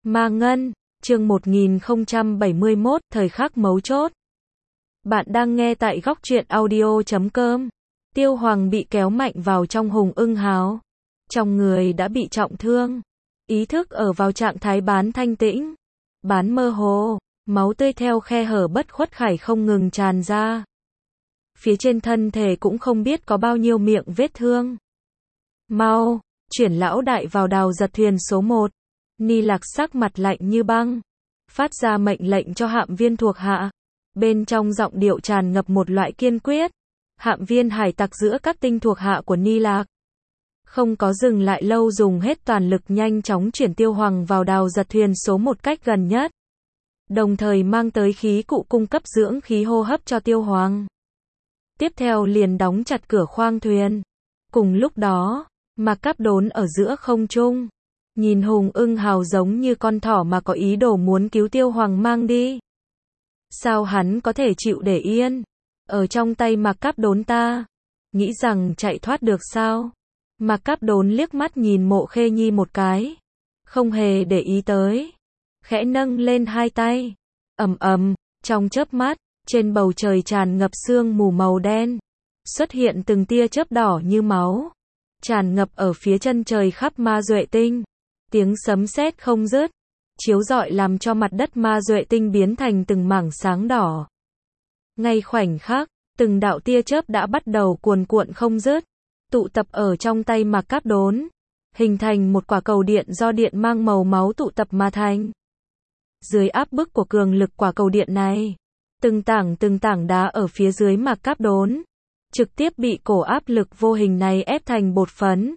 Ma Ngân, chương 1071, thời khắc mấu chốt. Bạn đang nghe tại góc truyện audio.com. Tiêu Hoàng bị kéo mạnh vào trong Hùng Ưng Hào. Trong người đã bị trọng thương. Ý thức ở vào trạng thái bán thanh tĩnh. Bán mơ hồ, máu tươi theo khe hở bất khuất khải không ngừng tràn ra. Phía trên thân thể cũng không biết có bao nhiêu miệng vết thương. Mau, chuyển lão đại vào đào giật thuyền số 1. Ni Lạc sắc mặt lạnh như băng, phát ra mệnh lệnh cho hạm viên thuộc hạ. Bên trong giọng điệu tràn ngập một loại kiên quyết. Hạm viên hải tặc giữa các tinh thuộc hạ của Ni Lạc không có dừng lại lâu, dùng hết toàn lực nhanh chóng chuyển Tiêu Hoàng vào đào giật thuyền số 1 cách gần nhất. Đồng thời mang tới khí cụ cung cấp dưỡng khí hô hấp cho Tiêu Hoàng. Tiếp theo liền đóng chặt cửa khoang thuyền. Cùng lúc đó, Mạc Cáp Đốn ở giữa không trung, nhìn Hùng Ưng Hào giống như con thỏ mà có ý đồ muốn cứu Tiêu Hoàng mang đi. Sao hắn có thể chịu để yên? Ở trong tay Mạc Cáp Đốn ta, nghĩ rằng chạy thoát được sao? Mạc Cáp Đốn liếc mắt nhìn Mộ Khê Nhi một cái, không hề để ý tới, khẽ nâng lên hai tay. Ầm ầm, trong chớp mắt, trên bầu trời tràn ngập sương mù màu đen, xuất hiện từng tia chớp đỏ như máu, tràn ngập ở phía chân trời khắp Ma Duệ Tinh. Tiếng sấm sét không dứt, chiếu rọi làm cho mặt đất Ma Duệ Tinh biến thành từng mảng sáng đỏ. Ngay khoảnh khắc, từng đạo tia chớp đã bắt đầu cuồn cuộn không dứt, tụ tập ở trong tay Mạc Cáp Đốn, hình thành một quả cầu điện do điện mang màu máu tụ tập mà thành. Dưới áp bức của cường lực quả cầu điện này, từng tảng đá ở phía dưới Mạc Cáp Đốn trực tiếp bị cổ áp lực vô hình này ép thành bột phấn.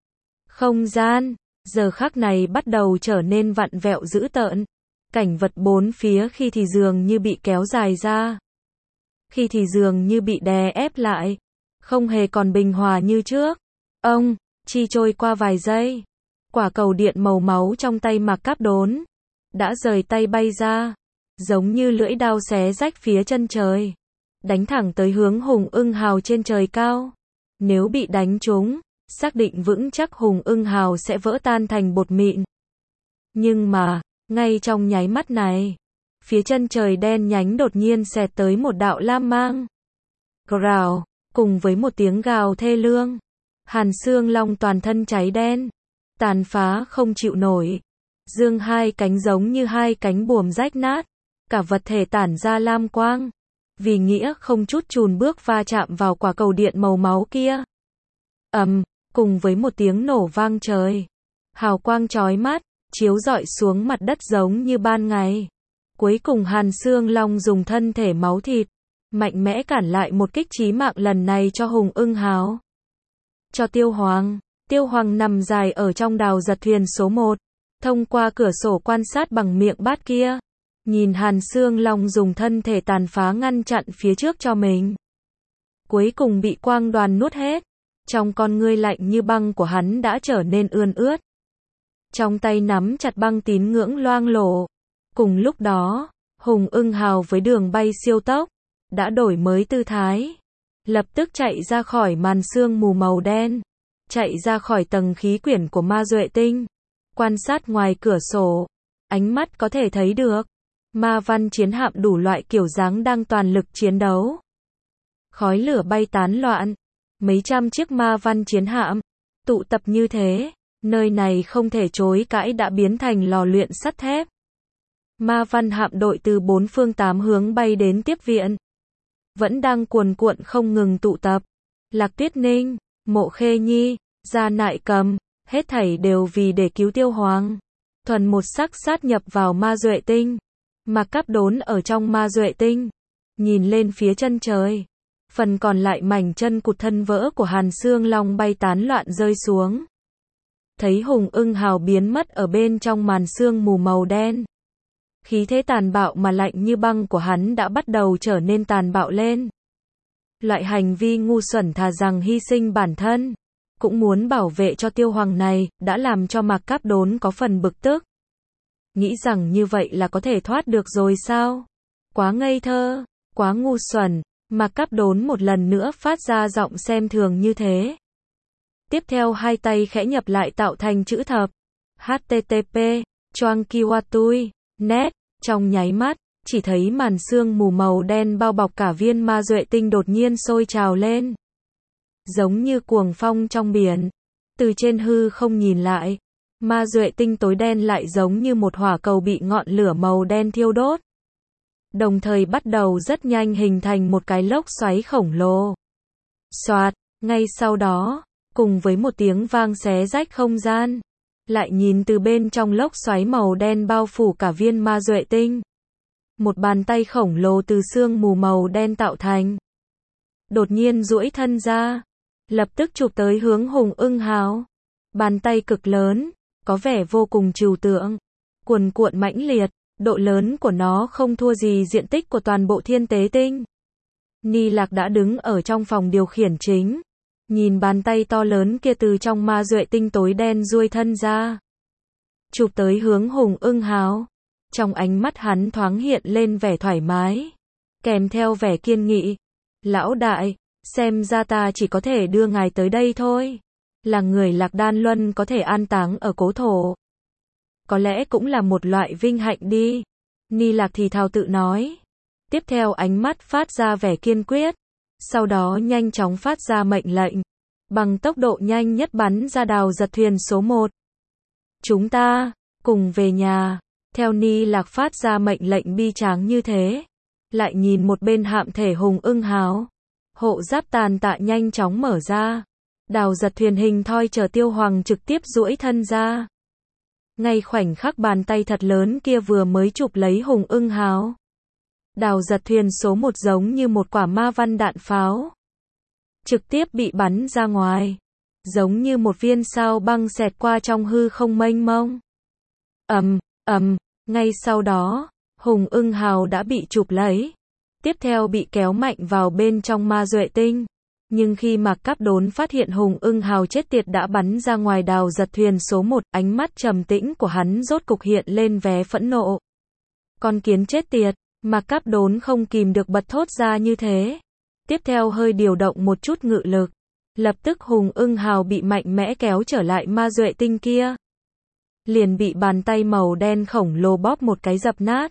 Không gian giờ khắc này bắt đầu trở nên vặn vẹo dữ tợn. Cảnh vật bốn phía khi thì dường như bị kéo dài ra, khi thì dường như bị đè ép lại, không hề còn bình hòa như trước. Ông, chi trôi qua vài giây, quả cầu điện màu máu trong tay Mạc Cáp Đốn đã rời tay bay ra, giống như lưỡi dao xé rách phía chân trời, đánh thẳng tới hướng Hùng Ưng Hào trên trời cao. Nếu bị đánh trúng, xác định vững chắc Hùng Ưng Hào sẽ vỡ tan thành bột mịn. Nhưng mà, ngay trong nháy mắt này, phía chân trời đen nhánh đột nhiên xẹt tới một đạo lam mang. Gào, cùng với một tiếng gào thê lương, Hàn Xương Long toàn thân cháy đen, tàn phá không chịu nổi, dương hai cánh giống như hai cánh buồm rách nát, cả vật thể tản ra lam quang, vì nghĩa không chút chùn bước va chạm vào quả cầu điện màu máu kia. Cùng với một tiếng nổ vang trời, hào quang chói mắt chiếu rọi xuống mặt đất giống như ban ngày. Cuối cùng Hàn Xương Long dùng thân thể máu thịt mạnh mẽ cản lại một kích chí mạng lần này cho Hùng Ưng Hào. Cho Tiêu Hoàng. Tiêu Hoàng nằm dài ở trong đào giật thuyền số 1, thông qua cửa sổ quan sát bằng miệng bát kia, nhìn Hàn Xương Long dùng thân thể tàn phá ngăn chặn phía trước cho mình. Cuối cùng bị quang đoàn nuốt hết. Trong con ngươi lạnh như băng của hắn đã trở nên ươn ướt. Trong tay nắm chặt băng tín ngưỡng loang lổ. Cùng lúc đó, Hùng Ưng Hào với đường bay siêu tốc đã đổi mới tư thái, lập tức chạy ra khỏi màn sương mù màu đen, chạy ra khỏi tầng khí quyển của Ma Duệ Tinh. Quan sát ngoài cửa sổ, ánh mắt có thể thấy được ma văn chiến hạm đủ loại kiểu dáng đang toàn lực chiến đấu. Khói lửa bay tán loạn, mấy trăm chiếc ma văn chiến hạm tụ tập như thế, nơi này không thể chối cãi đã biến thành lò luyện sắt thép. Ma văn hạm đội từ bốn phương tám hướng bay đến tiếp viện, vẫn đang cuồn cuộn không ngừng tụ tập. Lạc Tuyết Ninh, Mộ Khê Nhi, Gia Nại Cầm, hết thảy đều vì để cứu Tiêu Hoàng. Thuần một sắc sát nhập vào Ma Duệ Tinh. Mạc Cáp Đốn ở trong Ma Duệ Tinh, nhìn lên phía chân trời, phần còn lại mảnh chân cụt thân vỡ của Hàn Xương Long bay tán loạn rơi xuống. Thấy Hùng Ưng Hào biến mất ở bên trong màn sương mù màu đen. Khí thế tàn bạo mà lạnh như băng của hắn đã bắt đầu trở nên tàn bạo lên. Loại hành vi ngu xuẩn thà rằng hy sinh bản thân, cũng muốn bảo vệ cho Tiêu Hoàng này, đã làm cho Mạc Cáp Đốn có phần bực tức. Nghĩ rằng như vậy là có thể thoát được rồi sao? Quá ngây thơ, quá ngu xuẩn. Mạc Cáp Đốn một lần nữa phát ra giọng xem thường như thế. Tiếp theo hai tay khẽ nhập lại tạo thành chữ thập. http Choang Kiwatui, nét, trong nháy mắt, chỉ thấy màn sương mù màu đen bao bọc cả viên ma duệ tinh đột nhiên sôi trào lên. Giống như cuồng phong trong biển. Từ trên hư không nhìn lại, ma duệ tinh tối đen lại giống như một hỏa cầu bị ngọn lửa màu đen thiêu đốt. Đồng thời bắt đầu rất nhanh hình thành một cái lốc xoáy khổng lồ. Xoạt, ngay sau đó, cùng với một tiếng vang xé rách không gian, lại nhìn từ bên trong lốc xoáy màu đen bao phủ cả viên ma duệ tinh. Một bàn tay khổng lồ từ sương mù màu đen tạo thành. Đột nhiên duỗi thân ra, lập tức chụp tới hướng Hùng Ưng Hào. Bàn tay cực lớn, có vẻ vô cùng trừu tượng, cuồn cuộn mãnh liệt, độ lớn của nó không thua gì diện tích của toàn bộ thiên tế tinh. Ni Lạc đã đứng ở trong phòng điều khiển chính, nhìn bàn tay to lớn kia từ trong ma duệ tinh tối đen duỗi thân ra, chụp tới hướng Hùng Ưng Hào. Trong ánh mắt hắn thoáng hiện lên vẻ thoải mái, kèm theo vẻ kiên nghị. Lão đại, xem ra ta chỉ có thể đưa ngài tới đây thôi. Là người Lạc Đan Luân có thể an táng ở cố thổ. Có lẽ cũng là một loại vinh hạnh đi. Ni Lạc thì thào tự nói. Tiếp theo ánh mắt phát ra vẻ kiên quyết. Sau đó nhanh chóng phát ra mệnh lệnh. Bằng tốc độ nhanh nhất bắn ra đào giật thuyền số 1. Chúng ta, cùng về nhà. Theo Ni Lạc phát ra mệnh lệnh bi tráng như thế. Lại nhìn một bên hạm thể Hùng Ưng Hào. Hộ giáp tàn tạ nhanh chóng mở ra. Đào giật thuyền hình thoi chở Tiêu Hoàng trực tiếp duỗi thân ra. Ngay khoảnh khắc bàn tay thật lớn kia vừa mới chụp lấy Hùng Ưng Hào. Đào giật thuyền số 1 giống như một quả ma văn đạn pháo. Trực tiếp bị bắn ra ngoài. Giống như một viên sao băng xẹt qua trong hư không mênh mông. Ngay sau đó, Hùng Ưng Hào đã bị chụp lấy. Tiếp theo bị kéo mạnh vào bên trong ma duệ tinh. Nhưng khi Mạc Cáp Đốn phát hiện Hùng Ưng Hào chết tiệt đã bắn ra ngoài đào giật thuyền số 1, ánh mắt trầm tĩnh của hắn rốt cục hiện lên vẻ phẫn nộ. Con kiến chết tiệt, Mạc Cáp Đốn không kìm được bật thốt ra như thế. Tiếp theo hơi điều động một chút ngự lực. Lập tức Hùng Ưng Hào bị mạnh mẽ kéo trở lại ma duệ tinh kia. Liền bị bàn tay màu đen khổng lồ bóp một cái dập nát.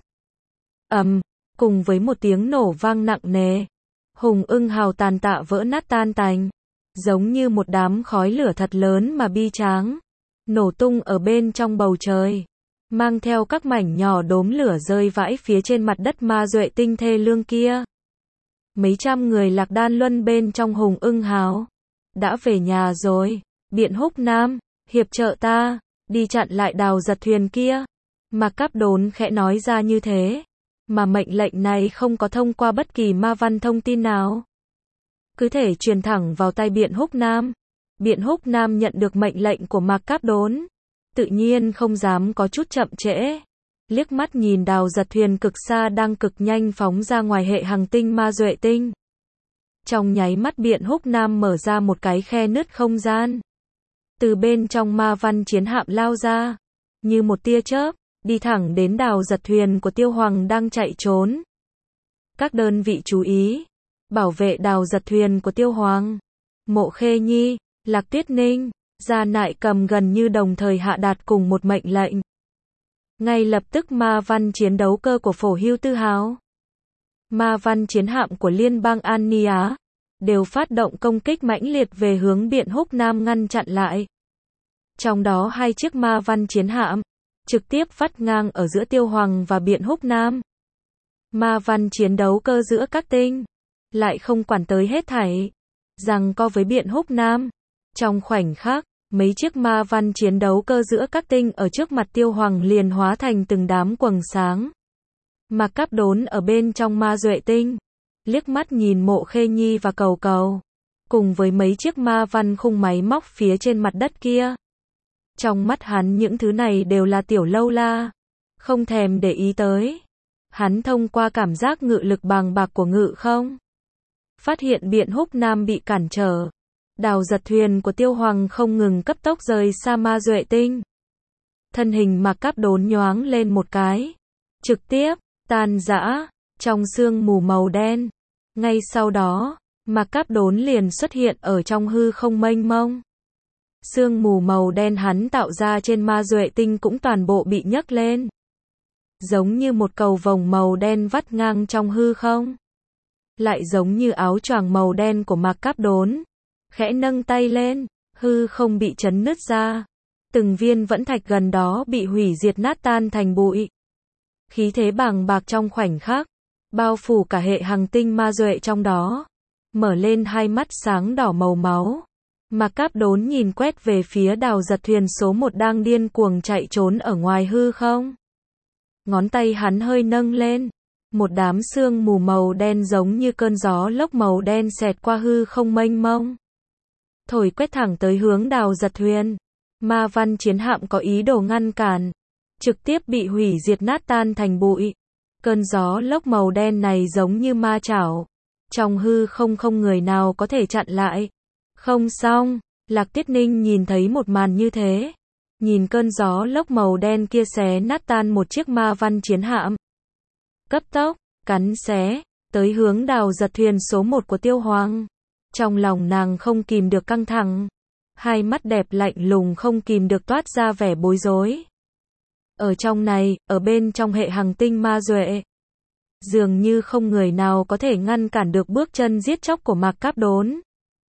Cùng với một tiếng nổ vang nặng nề. Hùng Ưng Hào tàn tạ vỡ nát tan tành. Giống như một đám khói lửa thật lớn mà bi tráng. Nổ tung ở bên trong bầu trời. Mang theo các mảnh nhỏ đốm lửa rơi vãi phía trên mặt đất ma duệ tinh thê lương kia. Mấy trăm người Lạc Đan Luân bên trong Hùng Ưng Hào. Đã về nhà rồi. Biện Húc Nam, hiệp trợ ta. Đi chặn lại đào giật thuyền kia. Mạc Cáp Đốn khẽ nói ra như thế. Mà mệnh lệnh này không có thông qua bất kỳ ma văn thông tin nào. Cứ thể truyền thẳng vào tay Biện Húc Nam. Biện Húc Nam nhận được mệnh lệnh của Mạc Cáp Đốn. Tự nhiên không dám có chút chậm trễ. Liếc mắt nhìn đào giật thuyền cực xa đang cực nhanh phóng ra ngoài hệ hành tinh ma duệ tinh. Trong nháy mắt Biện Húc Nam mở ra một cái khe nứt không gian. Từ bên trong ma văn chiến hạm lao ra. Như một tia chớp. Đi thẳng đến đào giật thuyền của Tiêu Hoàng đang chạy trốn. Các đơn vị chú ý. Bảo vệ đào giật thuyền của Tiêu Hoàng. Mộ Khê Nhi, Lạc Tuyết Ninh, Gia Nại Cầm gần như đồng thời hạ đạt cùng một mệnh lệnh. Ngay lập tức ma văn chiến đấu cơ của Phổ Hưu Tư Hào. Ma văn chiến hạm của Liên bang An Ni Á. Đều phát động công kích mãnh liệt về hướng Biện Húc Nam ngăn chặn lại. Trong đó 2 chiếc ma văn chiến hạm. Trực tiếp vắt ngang ở giữa Tiêu Hoàng và Biện Húc Nam. Ma văn chiến đấu cơ giữa các tinh. Lại không quản tới hết thảy. Giằng co với Biện Húc Nam. Trong khoảnh khắc, mấy chiếc ma văn chiến đấu cơ giữa các tinh ở trước mặt Tiêu Hoàng liền hóa thành từng đám quầng sáng. Mạc Cáp Đốn ở bên trong ma duệ tinh. Liếc mắt nhìn Mộ Khê Nhi và Cầu Cầu. Cùng với mấy chiếc ma văn khung máy móc phía trên mặt đất kia. Trong mắt hắn những thứ này đều là tiểu lâu la. Không thèm để ý tới. Hắn thông qua cảm giác ngự lực bàng bạc của ngự không. Phát hiện Biện Húc Nam bị cản trở. Đào giật thuyền của Tiêu Hoàng không ngừng cấp tốc rời xa ma duệ tinh. Thân hình Mạc Cáp Đốn nhoáng lên một cái. Trực tiếp, tan rã, trong sương mù màu đen. Ngay sau đó, Mạc Cáp Đốn liền xuất hiện ở trong hư không mênh mông. Sương mù màu đen hắn tạo ra trên ma duệ tinh cũng toàn bộ bị nhấc lên. Giống như một cầu vồng màu đen vắt ngang trong hư không. Lại giống như áo choàng màu đen của Mạc Cáp Đốn. Khẽ nâng tay lên, hư không bị chấn nứt ra. Từng viên vẫn thạch gần đó bị hủy diệt nát tan thành bụi. Khí thế bàng bạc trong khoảnh khắc, bao phủ cả hệ hành tinh ma duệ trong đó. Mở lên hai mắt sáng đỏ màu máu. Mạc Cáp Đốn nhìn quét về phía Đào Giật Thuyền số 1 đang điên cuồng chạy trốn ở ngoài hư không. Ngón tay hắn hơi nâng lên. Một đám sương mù màu đen giống như cơn gió lốc màu đen xẹt qua hư không mênh mông. Thổi quét thẳng tới hướng Đào Giật Thuyền. Ma văn chiến hạm có ý đồ ngăn cản. Trực tiếp bị hủy diệt nát tan thành bụi. Cơn gió lốc màu đen này giống như ma chảo. Trong hư không không người nào có thể chặn lại. Không xong, Lạc Tiết Ninh nhìn thấy một màn như thế. Nhìn cơn gió lốc màu đen kia xé nát tan một chiếc ma văn chiến hạm. Cấp tốc, cắn xé, tới hướng Đào Giật Thuyền số 1 của Tiêu Hoàng. Trong lòng nàng không kìm được căng thẳng. Hai mắt đẹp lạnh lùng không kìm được toát ra vẻ bối rối. Ở trong này, ở bên trong hệ hành tinh ma duệ. Dường như không người nào có thể ngăn cản được bước chân giết chóc của Mạc Cáp Đốn.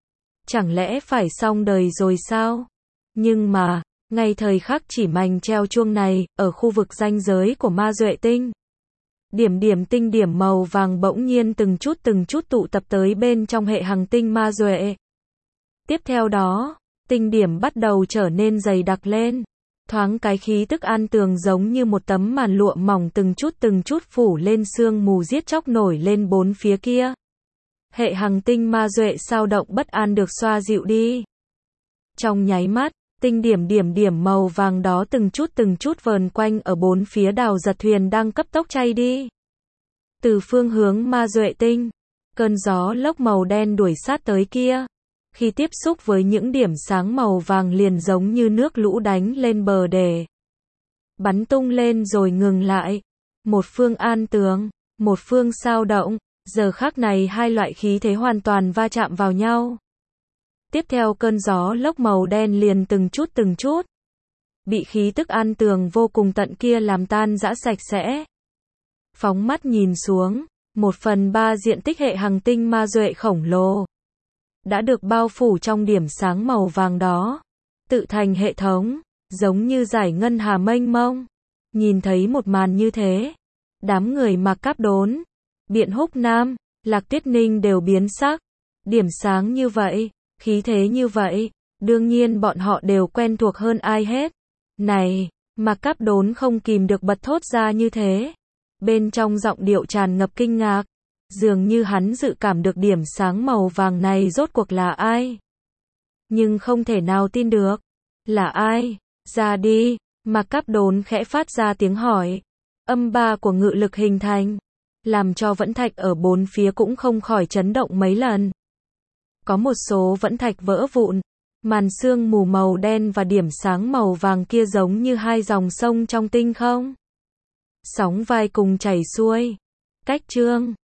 Chẳng lẽ phải xong đời rồi sao? Nhưng mà, ngay thời khắc chỉ mành treo chuông này, ở khu vực ranh giới của ma duệ tinh. Điểm tinh điểm màu vàng bỗng nhiên từng chút tụ tập tới bên trong hệ hành tinh ma duệ. Tiếp theo đó, tinh điểm bắt đầu trở nên dày đặc lên. Thoáng cái khí tức an tường giống như một tấm màn lụa mỏng từng chút phủ lên sương mù giết chóc nổi lên bốn phía kia. Hệ hành tinh ma duệ sao động bất an được xoa dịu đi. Trong nháy mắt, tinh điểm màu vàng đó từng chút vờn quanh ở bốn phía Đào Giật Thuyền đang cấp tốc chay đi. Từ phương hướng ma duệ tinh, cơn gió lốc màu đen đuổi sát tới kia. Khi tiếp xúc với những điểm sáng màu vàng liền giống như nước lũ đánh lên bờ để bắn tung lên rồi ngừng lại. Một phương an tường, một phương sao động. Giờ khắc này hai loại khí thế hoàn toàn va chạm vào nhau. Tiếp theo cơn gió lốc màu đen liền từng chút bị khí tức an tường vô cùng tận kia làm tan rã sạch sẽ. Phóng mắt nhìn xuống, 1/3 diện tích hệ hành tinh ma duệ khổng lồ đã được bao phủ trong điểm sáng màu vàng đó, tự thành hệ thống, giống như dải ngân hà mênh mông. Nhìn thấy một màn như thế, đám người Mạc Cáp Đốn, Biện Húc Nam, Lạc Tuyết Ninh đều biến sắc. Điểm sáng như vậy, khí thế như vậy, đương nhiên bọn họ đều quen thuộc hơn ai hết. Này, Mạc Cáp Đốn không kìm được bật thốt ra như thế. Bên trong giọng điệu tràn ngập kinh ngạc. Dường như hắn dự cảm được điểm sáng màu vàng này rốt cuộc là ai. Nhưng không thể nào tin được. Là ai? Ra đi. Mạc Cáp Đốn khẽ phát ra tiếng hỏi. Âm ba của ngự lực hình thành, làm cho vẫn thạch ở bốn phía cũng không khỏi chấn động mấy lần. Có một số vẫn thạch vỡ vụn. Màn sương mù màu đen và điểm sáng màu vàng kia giống như hai dòng sông trong tinh không. Sóng vai cùng chảy xuôi. Cách chương